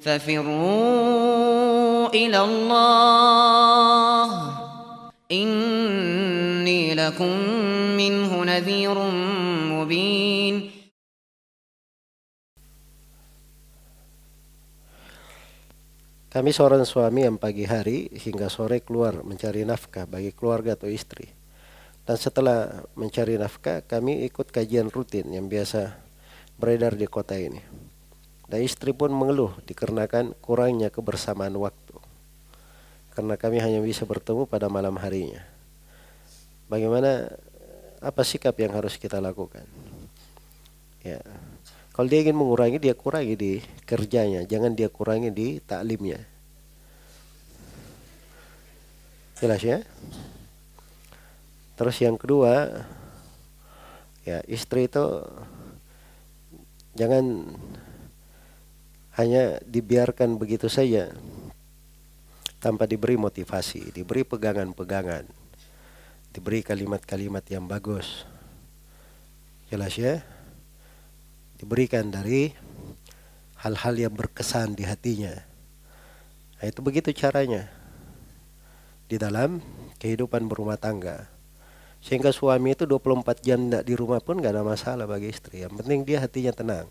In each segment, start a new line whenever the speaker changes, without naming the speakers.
ففروا إلى الله إني لكم منه نذير مبين.
Kami seorang suami yang pagi hari hingga sore keluar mencari nafkah bagi keluarga atau istri. Dan setelah mencari nafkah, kami ikut kajian rutin yang biasa beredar di kota ini. Dan istri pun mengeluh dikarenakan kurangnya kebersamaan waktu. Karena kami hanya bisa bertemu pada malam harinya. Bagaimana, apa sikap yang harus kita lakukan? Ya. Kalau dia ingin mengurangi, dia kurangi di kerjanya, jangan dia kurangi di taklimnya. Jelas ya? Terus yang kedua, ya istri itu jangan hanya dibiarkan begitu saja tanpa diberi motivasi, diberi pegangan-pegangan, diberi kalimat-kalimat yang bagus. Jelas ya? Diberikan dari hal-hal yang berkesan di hatinya. Nah, itu begitu caranya di dalam kehidupan berumah tangga. Sehingga suami itu 24 jam tidak di rumah pun gak ada masalah bagi istri. Yang penting dia hatinya tenang.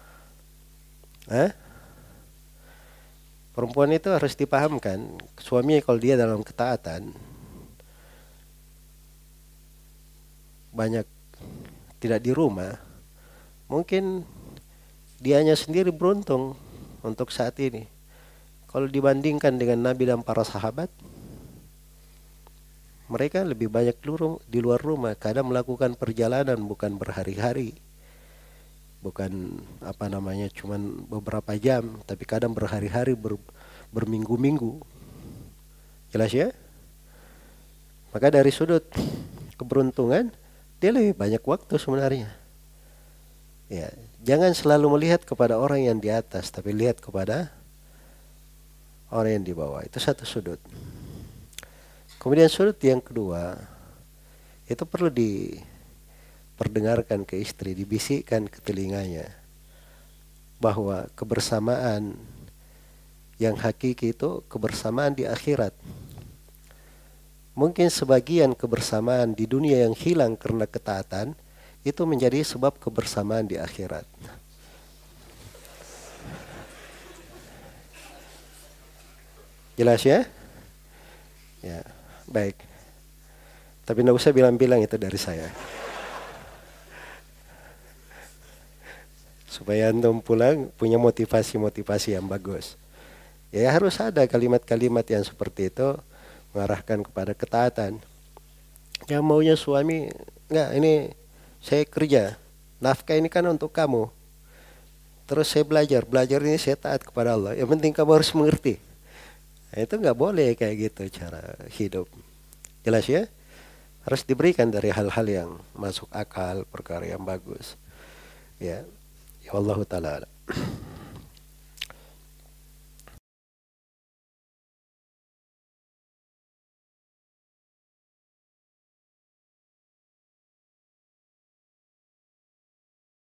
Perempuan itu harus dipahamkan, suami kalau dia dalam ketaatan banyak tidak di rumah, mungkin dianya sendiri beruntung untuk saat ini. Kalau dibandingkan dengan Nabi dan para sahabat, mereka lebih banyak di luar rumah, kadang melakukan perjalanan bukan berhari-hari, bukan cuman beberapa jam, tapi kadang berhari-hari, berminggu-minggu. Jelas ya? Maka dari sudut keberuntungan, dia lebih banyak waktu sebenarnya. Ya, jangan selalu melihat kepada orang yang di atas, tapi lihat kepada orang yang di bawah. Itu satu sudut. Kemudian sudut yang kedua, itu perlu diperdengarkan ke istri, dibisikkan ke telinganya, bahwa kebersamaan yang hakiki itu kebersamaan di akhirat. Mungkin sebagian kebersamaan di dunia yang hilang karena ketaatan, itu menjadi sebab kebersamaan di akhirat. Jelas ya? Ya, baik. Tapi tidak usah bilang-bilang itu dari saya. Supaya antum pulang punya motivasi-motivasi yang bagus. Ya harus ada kalimat-kalimat yang seperti itu mengarahkan kepada ketaatan. Yang maunya suami, enggak, ini saya kerja, nafkah ini kan untuk kamu. Terus saya belajar ini saya taat kepada Allah. Yang penting kamu harus mengerti. Nah, itu nggak boleh kayak gitu cara hidup. Jelas ya? Harus diberikan dari hal-hal yang masuk akal, perkara yang bagus. Ya, ya Allah Ta'ala.